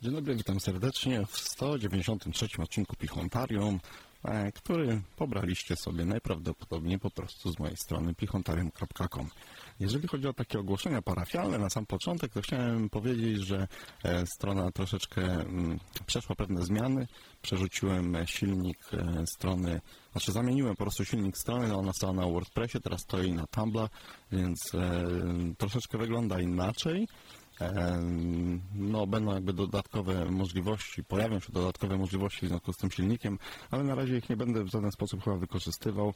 Dzień dobry, witam serdecznie w 193 odcinku Pichontarium, który pobraliście sobie najprawdopodobniej po prostu z mojej strony pichontarium.com. Jeżeli chodzi o takie ogłoszenia parafialne na sam początek, to chciałem powiedzieć, że strona troszeczkę przeszła pewne zmiany. Przerzuciłem silnik strony, zamieniłem po prostu silnik strony, ona stała na WordPressie, teraz stoi na Tumblr, więc troszeczkę wygląda inaczej. Będą jakby dodatkowe możliwości, pojawią się dodatkowe możliwości w związku z tym silnikiem, ale na razie ich nie będę w żaden sposób chyba wykorzystywał.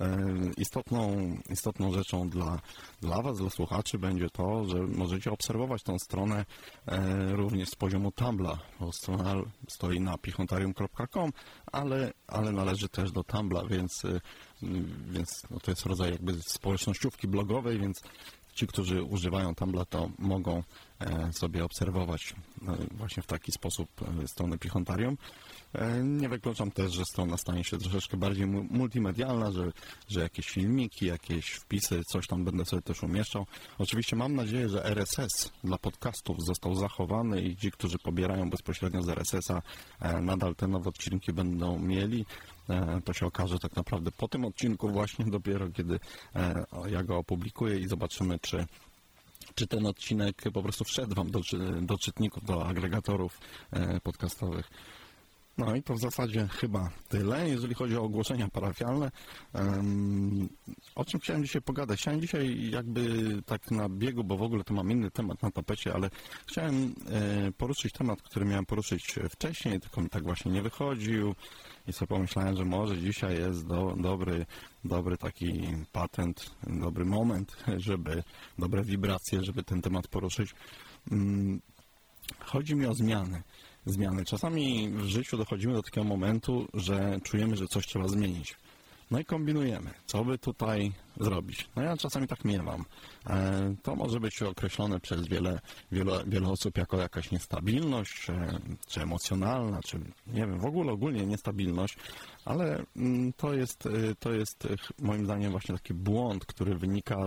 Istotną rzeczą dla Was, dla słuchaczy będzie to, że możecie obserwować tą stronę również z poziomu Tumblr, bo strona stoi na pichontarium.com, ale należy też do Tumblr, więc to jest rodzaj jakby społecznościówki blogowej, więc ci, którzy używają Tumblr, to mogą sobie obserwować właśnie w taki sposób stronę Pichontarium. Nie wykluczam też, że strona stanie się troszeczkę bardziej multimedialna, że jakieś filmiki, jakieś wpisy, coś tam będę sobie też umieszczał. Oczywiście mam nadzieję, że RSS dla podcastów został zachowany i ci, którzy pobierają bezpośrednio z RSS-a, nadal te nowe odcinki będą mieli. To się okaże tak naprawdę po tym odcinku właśnie dopiero, kiedy ja go opublikuję i zobaczymy, czy ten odcinek po prostu wszedł Wam do czytników, do agregatorów podcastowych. No i to w zasadzie chyba tyle, jeżeli chodzi o ogłoszenia parafialne. O czym chciałem dzisiaj pogadać? Chciałem dzisiaj jakby tak na biegu, bo w ogóle to mam inny temat na tapecie, ale chciałem poruszyć temat, który miałem poruszyć wcześniej, tylko mi tak właśnie nie wychodził i sobie pomyślałem, że może dzisiaj jest dobry taki patent, dobry moment, dobre wibracje, żeby ten temat poruszyć. Chodzi mi o zmiany. Czasami w życiu dochodzimy do takiego momentu, że czujemy, że coś trzeba zmienić. No i kombinujemy, co by tutaj zrobić. No ja czasami tak miewam. To może być określone przez wiele osób jako jakaś niestabilność, czy emocjonalna, czy nie wiem, w ogóle ogólnie niestabilność, ale to jest moim zdaniem właśnie taki błąd, który wynika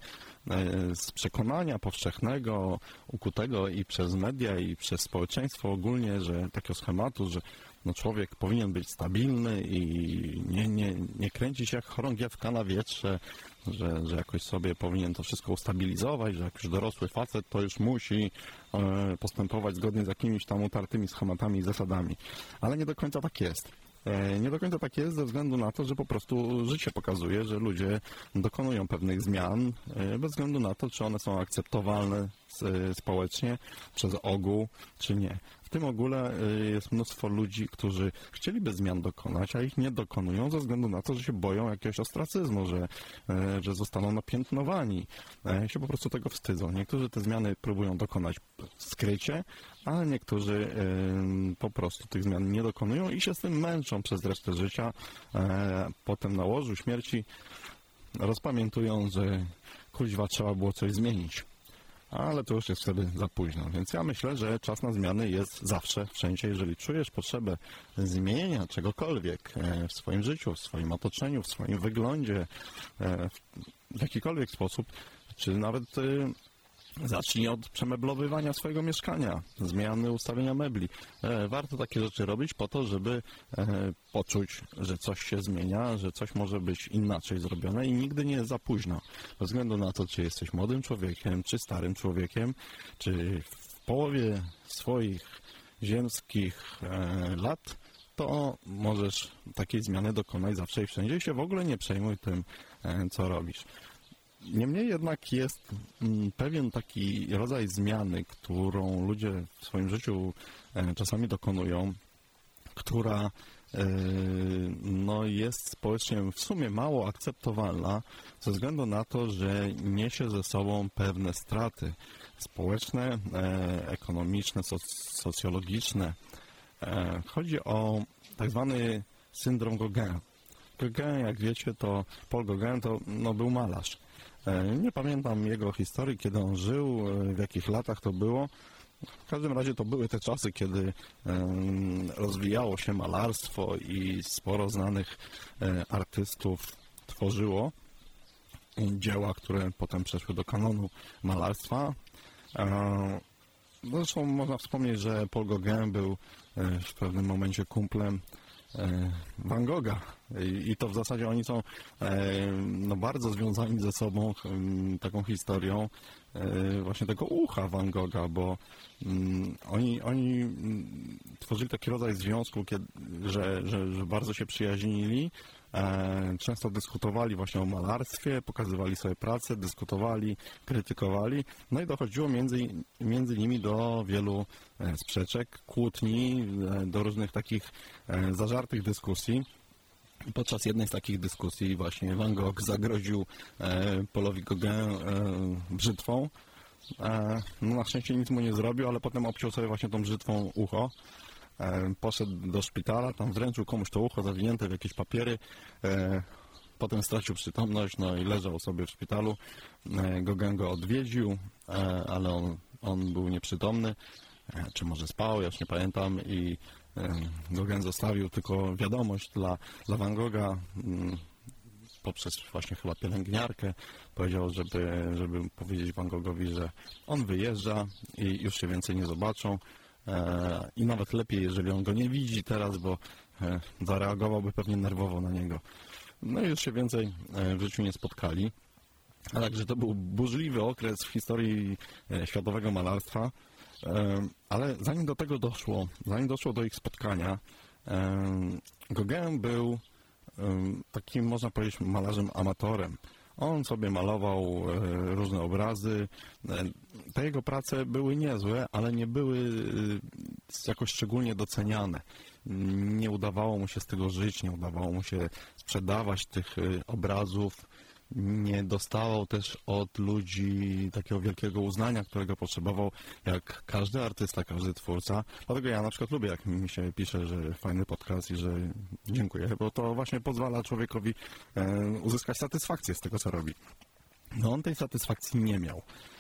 z przekonania powszechnego, ukutego i przez media, i przez społeczeństwo ogólnie, że takiego schematu, że człowiek powinien być stabilny i nie kręcić jak chorągiewka na wietrze, że jakoś sobie powinien to wszystko ustabilizować, że jak już dorosły facet, to już musi postępować zgodnie z jakimiś tam utartymi schematami i zasadami. Ale nie do końca tak jest. Nie do końca tak jest ze względu na to, że po prostu życie pokazuje, że ludzie dokonują pewnych zmian bez względu na to, czy one są akceptowalne społecznie przez ogół, czy nie. W tym ogóle jest mnóstwo ludzi, którzy chcieliby zmian dokonać, a ich nie dokonują ze względu na to, że się boją jakiegoś ostracyzmu, że zostaną napiętnowani. Się po prostu tego wstydzą. Niektórzy te zmiany próbują dokonać skrycie, a niektórzy po prostu tych zmian nie dokonują i się z tym męczą przez resztę życia. Potem na łożu śmierci rozpamiętują, że kuźwa trzeba było coś zmienić. Ale to już jest wtedy za późno, więc ja myślę, że czas na zmiany jest zawsze, wszędzie. Jeżeli czujesz potrzebę zmienienia czegokolwiek w swoim życiu, w swoim otoczeniu, w swoim wyglądzie, w jakikolwiek sposób, czy nawet zacznij od przemeblowywania swojego mieszkania, zmiany ustawienia mebli. Warto takie rzeczy robić po to, żeby poczuć, że coś się zmienia, że coś może być inaczej zrobione i nigdy nie jest za późno. Bez względu na to, czy jesteś młodym człowiekiem, czy starym człowiekiem, czy w połowie swoich ziemskich lat, to możesz takiej zmiany dokonać zawsze i wszędzie i się w ogóle nie przejmuj tym, co robisz. Niemniej jednak jest pewien taki rodzaj zmiany, którą ludzie w swoim życiu czasami dokonują, która jest społecznie w sumie mało akceptowalna ze względu na to, że niesie ze sobą pewne straty społeczne, ekonomiczne, socjologiczne. Chodzi o tak zwany syndrom Gauguin. Gauguin, jak wiecie, to Paul Gauguin to był malarz. Nie pamiętam jego historii, kiedy on żył, w jakich latach to było. W każdym razie to były te czasy, kiedy rozwijało się malarstwo i sporo znanych artystów tworzyło dzieła, które potem przeszły do kanonu malarstwa. Zresztą można wspomnieć, że Paul Gauguin był w pewnym momencie kumplem Van Gogha i to w zasadzie oni są no, bardzo związani ze sobą taką historią właśnie tego ucha Van Gogha, bo oni tworzyli taki rodzaj związku, że bardzo się przyjaźnili, często dyskutowali właśnie o malarstwie, pokazywali sobie pracę, dyskutowali, krytykowali, no i dochodziło między nimi do wielu sprzeczek, kłótni, do różnych takich zażartych dyskusji. Podczas jednej z takich dyskusji właśnie Van Gogh zagroził Paulowi Gauguin brzytwą. No, na szczęście nic mu nie zrobił, ale potem obciął sobie właśnie tą brzytwą ucho. Poszedł do szpitala, tam wręczył komuś to ucho zawinięte w jakieś papiery. Potem stracił przytomność, no i leżał sobie w szpitalu. Gauguin go odwiedził, ale on był nieprzytomny. Czy może spał, ja już nie pamiętam. I Gauguin zostawił tylko wiadomość dla Van Gogha poprzez właśnie chyba pielęgniarkę. Powiedział, żeby powiedzieć Van Goghowi, że on wyjeżdża i już się więcej nie zobaczą. I nawet lepiej, jeżeli on go nie widzi teraz, bo zareagowałby pewnie nerwowo na niego. No i już się więcej w życiu nie spotkali. A także to był burzliwy okres w historii światowego malarstwa. Ale zanim do tego doszło, zanim doszło do ich spotkania, Gauguin był takim, można powiedzieć, malarzem amatorem. On sobie malował różne obrazy. Te jego prace były niezłe, ale nie były jakoś szczególnie doceniane. Nie udawało mu się z tego żyć, nie udawało mu się sprzedawać tych obrazów. Nie dostawał też od ludzi takiego wielkiego uznania, którego potrzebował jak każdy artysta, każdy twórca. Dlatego ja na przykład lubię, jak mi się pisze, że fajny podcast i że dziękuję, bo to właśnie pozwala człowiekowi uzyskać satysfakcję z tego, co robi. No on tej satysfakcji nie miał.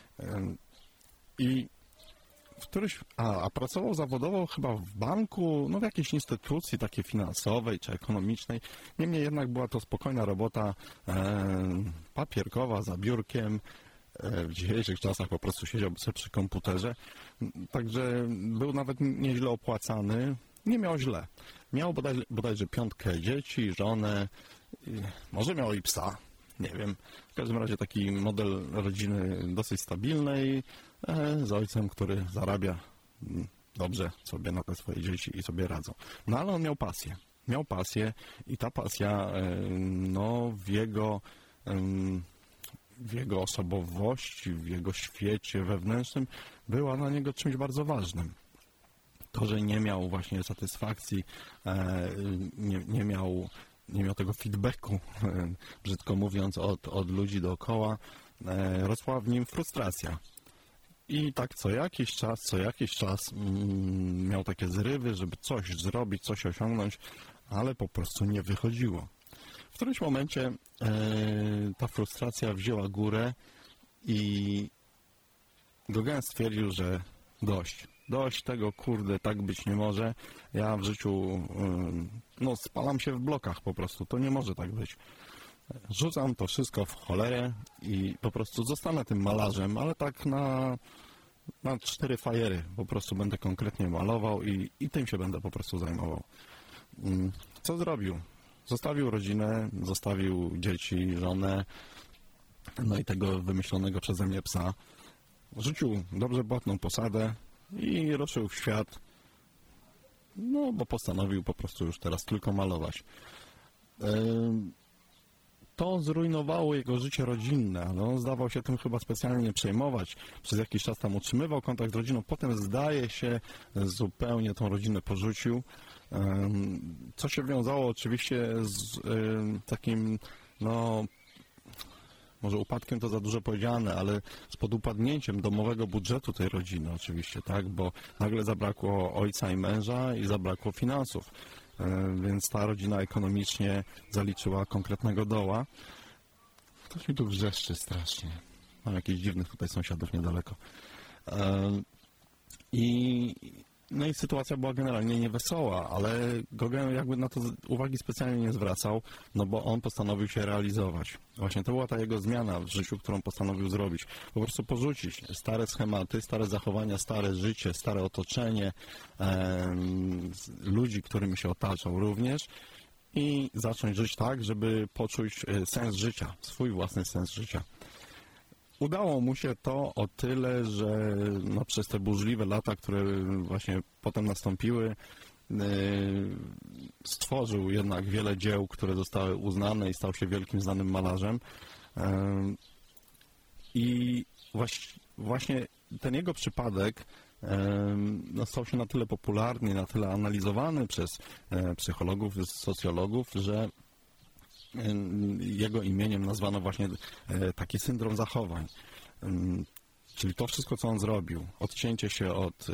I a pracował zawodowo chyba w banku, no w jakiejś instytucji takiej finansowej czy ekonomicznej. Niemniej jednak była to spokojna robota papierkowa, za biurkiem. W dzisiejszych czasach po prostu siedział sobie przy komputerze. Także był nawet nieźle opłacany. Nie miał źle. Miał bodajże 5 dzieci, żonę, może miał i psa. Nie wiem. W każdym razie taki model rodziny dosyć stabilnej, z ojcem, który zarabia dobrze sobie na te swoje dzieci i sobie radzą. No ale on miał pasję. Miał pasję i ta pasja no, w jego osobowości, w jego świecie wewnętrznym była dla niego czymś bardzo ważnym. To, że nie miał właśnie satysfakcji, nie miał tego feedbacku, brzydko mówiąc, od ludzi dookoła, rosła w nim frustracja. I tak co jakiś czas miał takie zrywy, żeby coś zrobić, coś osiągnąć, ale po prostu nie wychodziło. W którymś momencie ta frustracja wzięła górę i Gauguin stwierdził, że dość tego, kurde, tak być nie może. Ja w życiu no, spalam się w blokach po prostu, to nie może tak być. Rzucam to wszystko w cholerę i po prostu zostanę tym malarzem, ale tak na 4 fajery po prostu będę konkretnie malował i tym się będę po prostu zajmował. Co zrobił? Zostawił rodzinę, zostawił dzieci, żonę, no i tego wymyślonego przeze mnie psa. Rzucił dobrze płatną posadę i ruszył w świat, no bo postanowił po prostu już teraz tylko malować. To zrujnowało jego życie rodzinne, ale on zdawał się tym chyba specjalnie nie przejmować. Przez jakiś czas tam utrzymywał kontakt z rodziną, potem zdaje się zupełnie tą rodzinę porzucił, co się wiązało oczywiście z takim, no może upadkiem to za dużo powiedziane, ale z podupadnięciem domowego budżetu tej rodziny oczywiście, tak, bo nagle zabrakło ojca i męża i zabrakło finansów. Więc ta rodzina ekonomicznie zaliczyła konkretnego doła. Ktoś mi tu wrzeszczy strasznie. Mam jakichś dziwnych tutaj sąsiadów niedaleko. I No i sytuacja była generalnie niewesoła, ale Gauguin jakby na to uwagi specjalnie nie zwracał, no bo on postanowił się realizować. Właśnie to była ta jego zmiana w życiu, którą postanowił zrobić. Po prostu porzucić stare schematy, stare zachowania, stare życie, stare otoczenie, ludzi, którymi się otaczał również i zacząć żyć tak, żeby poczuć sens życia, swój własny sens życia. Udało mu się to o tyle, że no, przez te burzliwe lata, które właśnie potem nastąpiły, stworzył jednak wiele dzieł, które zostały uznane i stał się wielkim, znanym malarzem. I właśnie ten jego przypadek no, stał się na tyle popularny, na tyle analizowany przez psychologów, socjologów, że jego imieniem nazwano właśnie taki syndrom zachowań. Czyli to wszystko, co on zrobił, odcięcie się od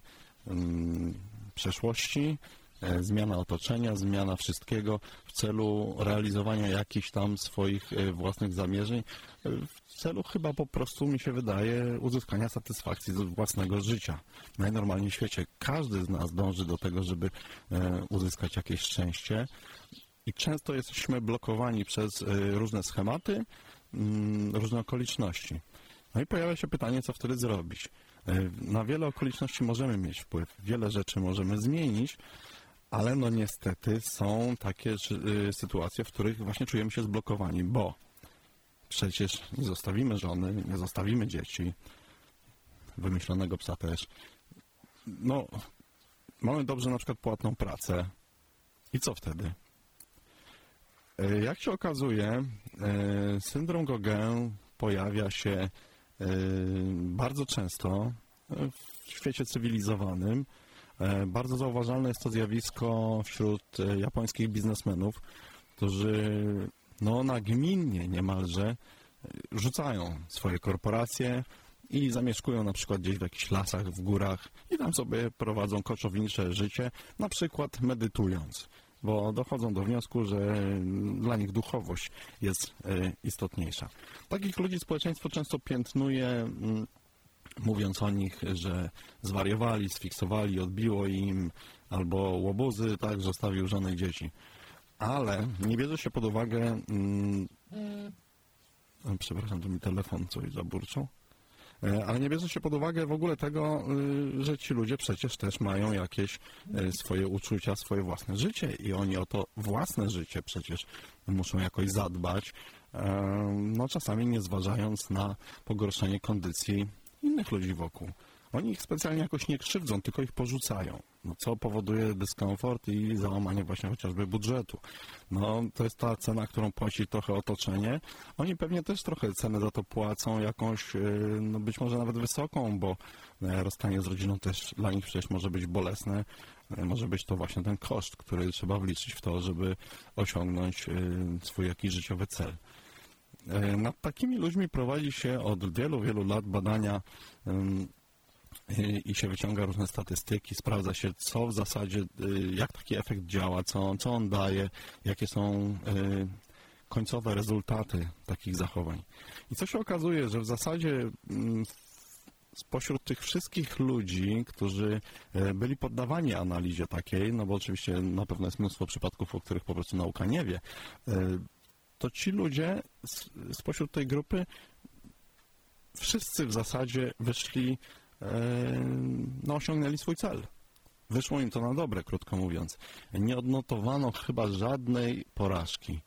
przeszłości, zmiana otoczenia, zmiana wszystkiego w celu realizowania jakichś tam swoich własnych zamierzeń, w celu chyba po prostu, mi się wydaje, uzyskania satysfakcji z własnego życia. Najnormalniej w świecie każdy z nas dąży do tego, żeby uzyskać jakieś szczęście. I często jesteśmy blokowani przez różne schematy, różne okoliczności. No i pojawia się pytanie, co wtedy zrobić. Na wiele okoliczności możemy mieć wpływ, wiele rzeczy możemy zmienić, ale no niestety są takie sytuacje, w których właśnie czujemy się zblokowani, bo przecież nie zostawimy żony, nie zostawimy dzieci, wymyślonego psa też. No, mamy dobrze na przykład płatną pracę i co wtedy? Jak się okazuje, syndrom Gauguin pojawia się bardzo często w świecie cywilizowanym. Bardzo zauważalne jest to zjawisko wśród japońskich biznesmenów, którzy no, nagminnie niemalże rzucają swoje korporacje i zamieszkują na przykład gdzieś w jakichś lasach, w górach i tam sobie prowadzą koczownicze życie, na przykład medytując, bo dochodzą do wniosku, że dla nich duchowość jest istotniejsza. Takich ludzi społeczeństwo często piętnuje, mówiąc o nich, że zwariowali, sfiksowali, odbiło im, albo łobuzy, tak, zostawił żonę i dzieci. Ale nie bierze się pod uwagę... Przepraszam, to mi telefon coś zaburczał. Ale nie bierze się pod uwagę w ogóle tego, że ci ludzie przecież też mają jakieś swoje uczucia, swoje własne życie i oni o to własne życie przecież muszą jakoś zadbać, no czasami nie zważając na pogorszenie kondycji innych ludzi wokół. Oni ich specjalnie jakoś nie krzywdzą, tylko ich porzucają, no, co powoduje dyskomfort i załamanie właśnie chociażby budżetu. No, to jest ta cena, którą płaci trochę otoczenie. Oni pewnie też trochę cenę za to płacą, jakąś, no być może nawet wysoką, bo rozstanie z rodziną też dla nich przecież może być bolesne. Może być to właśnie ten koszt, który trzeba wliczyć w to, żeby osiągnąć swój jakiś życiowy cel. Nad takimi ludźmi prowadzi się od wielu, wielu lat badania i się wyciąga różne statystyki, sprawdza się, co w zasadzie, jak taki efekt działa, co on daje, jakie są końcowe rezultaty takich zachowań. I co się okazuje, że w zasadzie spośród tych wszystkich ludzi, którzy byli poddawani analizie takiej, no bo oczywiście na pewno jest mnóstwo przypadków, o których po prostu nauka nie wie, to ci ludzie spośród tej grupy wszyscy w zasadzie wyszli, no osiągnęli swój cel. Wyszło im to na dobre, krótko mówiąc. Nie odnotowano chyba żadnej porażki.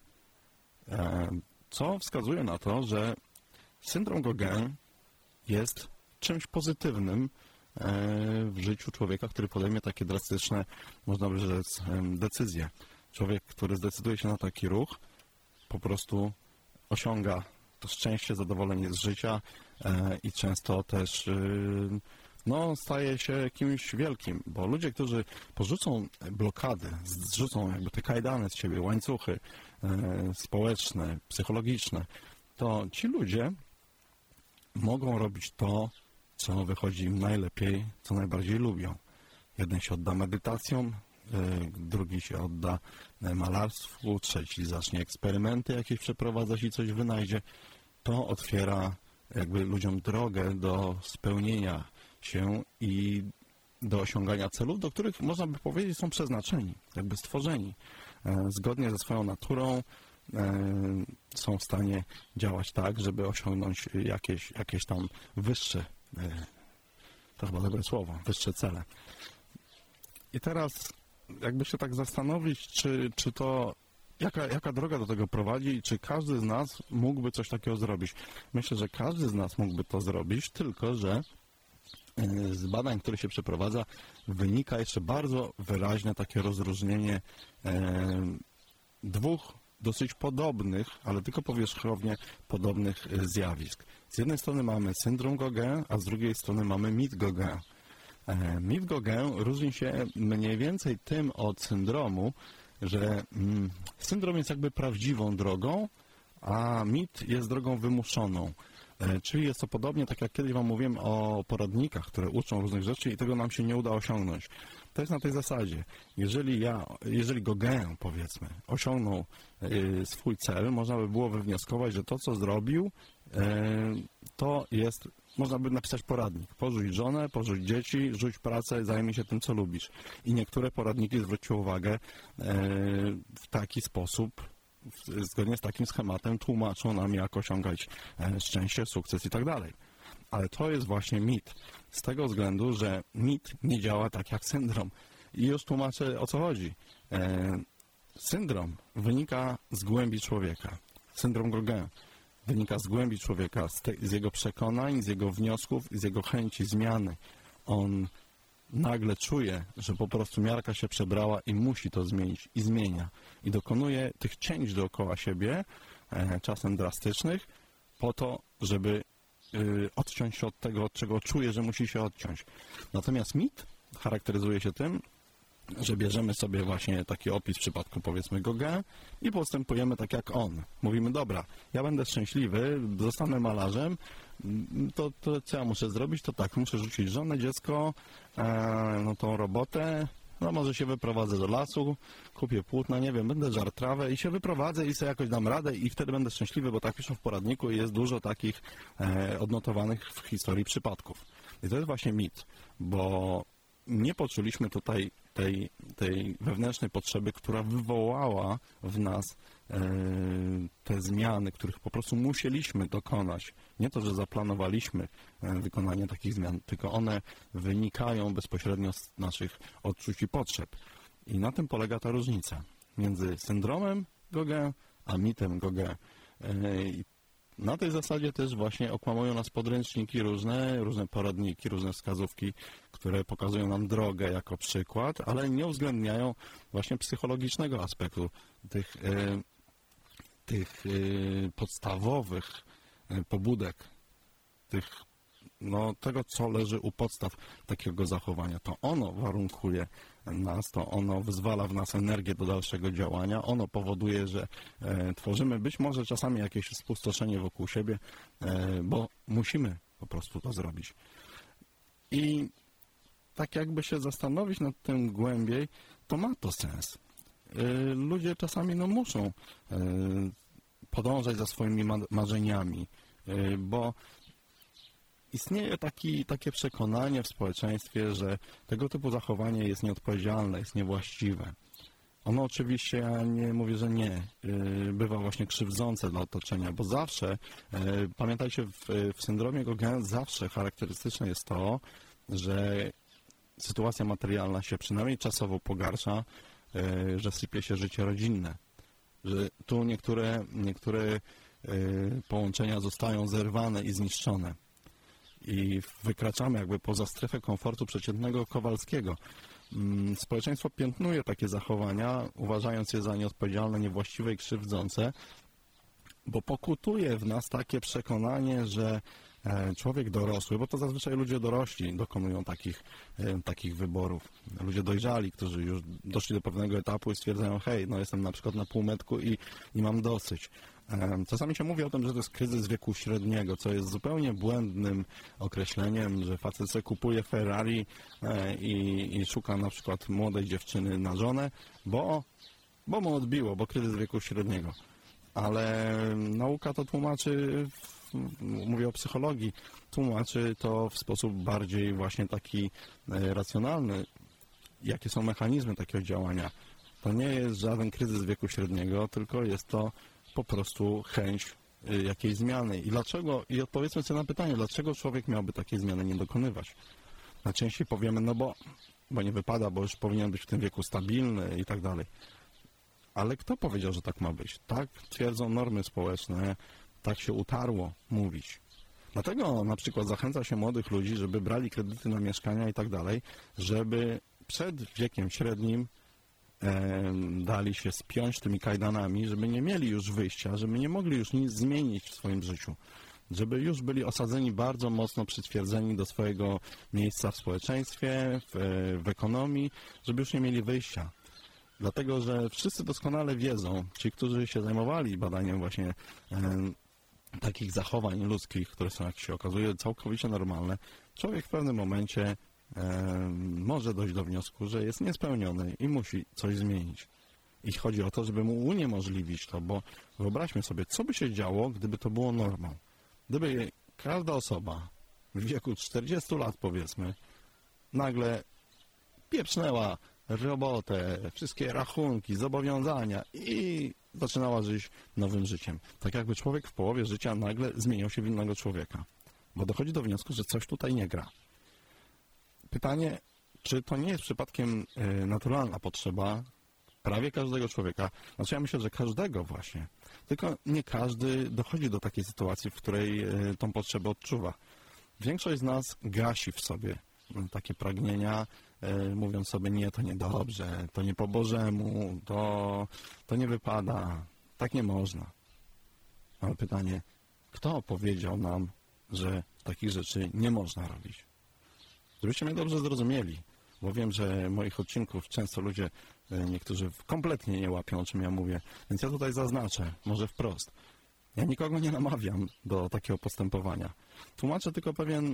Co wskazuje na to, że syndrom Gauguin jest czymś pozytywnym w życiu człowieka, który podejmie takie drastyczne, można by rzec, decyzje. Człowiek, który zdecyduje się na taki ruch, po prostu osiąga to szczęście, zadowolenie z życia i często też no, staje się kimś wielkim, bo ludzie, którzy porzucą blokady, zrzucą jakby te kajdany z siebie, łańcuchy społeczne, psychologiczne, to ci ludzie mogą robić to, co wychodzi im najlepiej, co najbardziej lubią. Jeden się odda medytacjom, drugi się odda malarstwu, trzeci zacznie eksperymenty jakieś przeprowadzać i coś wynajdzie. To otwiera jakby ludziom drogę do spełnienia się i do osiągania celów, do których można by powiedzieć są przeznaczeni, jakby stworzeni. Zgodnie ze swoją naturą są w stanie działać tak, żeby osiągnąć jakieś tam wyższe, to chyba dobre słowo, wyższe cele. I teraz jakby się tak zastanowić, czy to, jaka droga do tego prowadzi i czy każdy z nas mógłby coś takiego zrobić. Myślę, że każdy z nas mógłby to zrobić, tylko że z badań, które się przeprowadza, wynika jeszcze bardzo wyraźne takie rozróżnienie dwóch dosyć podobnych, ale tylko powierzchownie podobnych zjawisk. Z jednej strony mamy syndrom Gauguin, a z drugiej strony mamy mit Gauguin. Mit Gauguin różni się mniej więcej tym od syndromu, że syndrom jest jakby prawdziwą drogą, a mit jest drogą wymuszoną. Czyli jest to podobnie, tak jak kiedyś Wam mówiłem o poradnikach, które uczą różnych rzeczy i tego nam się nie uda osiągnąć. To jest na tej zasadzie. Jeżeli Gauguin, powiedzmy, osiągnął swój cel, można by było wywnioskować, że to, co zrobił, to jest, można by napisać poradnik. Porzuć żonę, porzuć dzieci, rzuć pracę, zajmij się tym, co lubisz. I niektóre poradniki, zwróćcie uwagę, w taki sposób, zgodnie z takim schematem tłumaczą nam, jak osiągać szczęście, sukces i tak dalej. Ale to jest właśnie mit. Z tego względu, że mit nie działa tak jak syndrom. I już tłumaczę, o co chodzi. Syndrom wynika z głębi człowieka. Syndrom Gauguin wynika z głębi człowieka, z jego przekonań, z jego wniosków, z jego chęci zmiany. On nagle czuje, że po prostu miarka się przebrała i musi to zmienić i zmienia. I dokonuje tych cięć dookoła siebie, czasem drastycznych, po to, żeby odciąć się od tego, od czego czuje, że musi się odciąć. Natomiast mit charakteryzuje się tym, że bierzemy sobie właśnie taki opis w przypadku, powiedzmy, Gauguin i postępujemy tak jak on. Mówimy, dobra, ja będę szczęśliwy, zostanę malarzem, to co ja muszę zrobić? To tak, muszę rzucić żonę, dziecko, no tą robotę, no może się wyprowadzę do lasu, kupię płótna, nie wiem, będę żarł trawę i się wyprowadzę i sobie jakoś dam radę i wtedy będę szczęśliwy, bo tak piszą w poradniku i jest dużo takich odnotowanych w historii przypadków. I to jest właśnie mit, bo nie poczuliśmy tutaj tej wewnętrznej potrzeby, która wywołała w nas te zmiany, których po prostu musieliśmy dokonać. Nie to, że zaplanowaliśmy wykonanie takich zmian, tylko one wynikają bezpośrednio z naszych odczuć i potrzeb. I na tym polega ta różnica między syndromem Gauguin a mitem Gauguin. Na tej zasadzie też właśnie okłamują nas podręczniki różne poradniki, różne wskazówki, które pokazują nam drogę jako przykład, ale nie uwzględniają właśnie psychologicznego aspektu tych podstawowych pobudek, tego, co leży u podstaw takiego zachowania. To ono warunkuje nas, to ono wyzwala w nas energię do dalszego działania, ono powoduje, że tworzymy być może czasami jakieś spustoszenie wokół siebie, bo musimy po prostu to zrobić. I tak jakby się zastanowić nad tym głębiej, to ma to sens. Ludzie czasami muszą podążać za swoimi marzeniami, bo istnieje takie przekonanie w społeczeństwie, że tego typu zachowanie jest nieodpowiedzialne, jest niewłaściwe. Ono oczywiście, ja nie mówię, że nie, bywa właśnie krzywdzące dla otoczenia, bo zawsze, pamiętajcie, w syndromie Gauguin zawsze charakterystyczne jest to, że sytuacja materialna się przynajmniej czasowo pogarsza, że sypie się życie rodzinne, że tu niektóre połączenia zostają zerwane i zniszczone. I wykraczamy jakby poza strefę komfortu przeciętnego Kowalskiego. Społeczeństwo piętnuje takie zachowania, uważając je za nieodpowiedzialne, niewłaściwe i krzywdzące, bo pokutuje w nas takie przekonanie, że człowiek dorosły, bo to zazwyczaj ludzie dorośli dokonują takich wyborów. Ludzie dojrzali, którzy już doszli do pewnego etapu i stwierdzają, hej, jestem na przykład na półmetku i mam dosyć. Czasami się mówi o tym, że to jest kryzys wieku średniego, co jest zupełnie błędnym określeniem, że facet sobie kupuje Ferrari i szuka na przykład młodej dziewczyny na żonę, bo mu odbiło, bo kryzys wieku średniego. ale nauka to tłumaczy, mówię o psychologii, tłumaczy to w sposób bardziej właśnie taki racjonalny, jakie są mechanizmy takiego działania. To nie jest żaden kryzys wieku średniego, tylko jest to po prostu chęć jakiejś zmiany. I dlaczego, i odpowiedzmy sobie na pytanie, dlaczego człowiek miałby takiej zmiany nie dokonywać? Najczęściej powiemy, no bo nie wypada, bo już powinien być w tym wieku stabilny i tak dalej. Ale kto powiedział, że tak ma być? Tak twierdzą normy społeczne, tak się utarło mówić. Dlatego na przykład zachęca się młodych ludzi, żeby brali kredyty na mieszkania i tak dalej, żeby przed wiekiem średnim dali się spiąć tymi kajdanami, żeby nie mieli już wyjścia, żeby nie mogli już nic zmienić w swoim życiu, żeby już byli osadzeni bardzo mocno, przytwierdzeni do swojego miejsca w społeczeństwie, w ekonomii, żeby już nie mieli wyjścia. Dlatego, że wszyscy doskonale wiedzą, ci, którzy się zajmowali badaniem właśnie takich zachowań ludzkich, które są, jak się okazuje, całkowicie normalne, człowiek w pewnym momencie może dojść do wniosku, że jest niespełniony i musi coś zmienić. I chodzi o to, żeby mu uniemożliwić to, bo wyobraźmy sobie, co by się działo, gdyby to było normą. Gdyby każda osoba w wieku 40 lat, powiedzmy, nagle pieprznęła robotę, wszystkie rachunki, zobowiązania i zaczynała żyć nowym życiem. Tak jakby człowiek w połowie życia nagle zmieniał się w innego człowieka. Bo dochodzi do wniosku, że coś tutaj nie gra. Pytanie, czy to nie jest przypadkiem naturalna potrzeba prawie każdego człowieka? Znaczy ja myślę, że każdego właśnie. Tylko nie każdy dochodzi do takiej sytuacji, w której tą potrzebę odczuwa. Większość z nas gasi w sobie takie pragnienia, mówiąc sobie, nie, to niedobrze, to nie po Bożemu, to nie wypada, tak nie można. Ale pytanie, kto powiedział nam, że takich rzeczy nie można robić? Żebyście mnie dobrze zrozumieli, bo wiem, że moich odcinków często ludzie, niektórzy kompletnie nie łapią, o czym ja mówię, więc ja tutaj zaznaczę, może wprost. Ja nikogo nie namawiam do takiego postępowania. Tłumaczę tylko pewien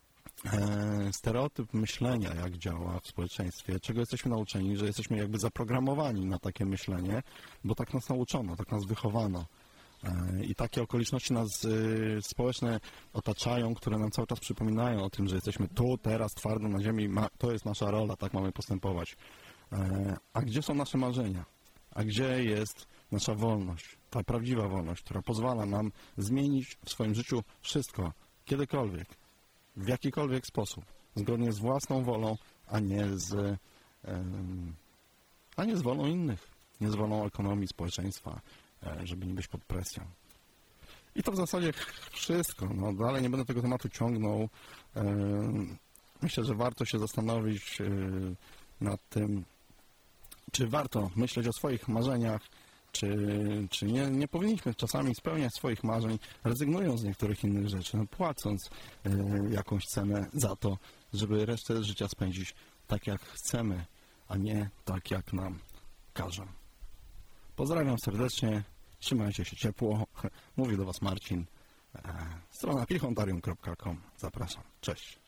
stereotyp myślenia, jak działa w społeczeństwie, czego jesteśmy nauczeni, że jesteśmy jakby zaprogramowani na takie myślenie, bo tak nas nauczono, tak nas wychowano. I takie okoliczności nas społeczne otaczają, które nam cały czas przypominają o tym, że jesteśmy tu, teraz, twardo na ziemi, to jest nasza rola, tak mamy postępować. A gdzie są nasze marzenia? A gdzie jest nasza wolność, ta prawdziwa wolność, która pozwala nam zmienić w swoim życiu wszystko, kiedykolwiek, w jakikolwiek sposób, zgodnie z własną wolą, a nie z wolą innych, nie z wolą ekonomii, społeczeństwa, żeby nie być pod presją. I to w zasadzie wszystko. No, dalej nie będę tego tematu ciągnął. Myślę, że warto się zastanowić nad tym, czy warto myśleć o swoich marzeniach, czy nie powinniśmy czasami spełniać swoich marzeń, rezygnując z niektórych innych rzeczy, płacąc jakąś cenę za to, żeby resztę życia spędzić tak, jak chcemy, a nie tak, jak nam każą. Pozdrawiam serdecznie, trzymajcie się ciepło. Mówi do Was Marcin. Strona pilchontarium.com. Zapraszam. Cześć.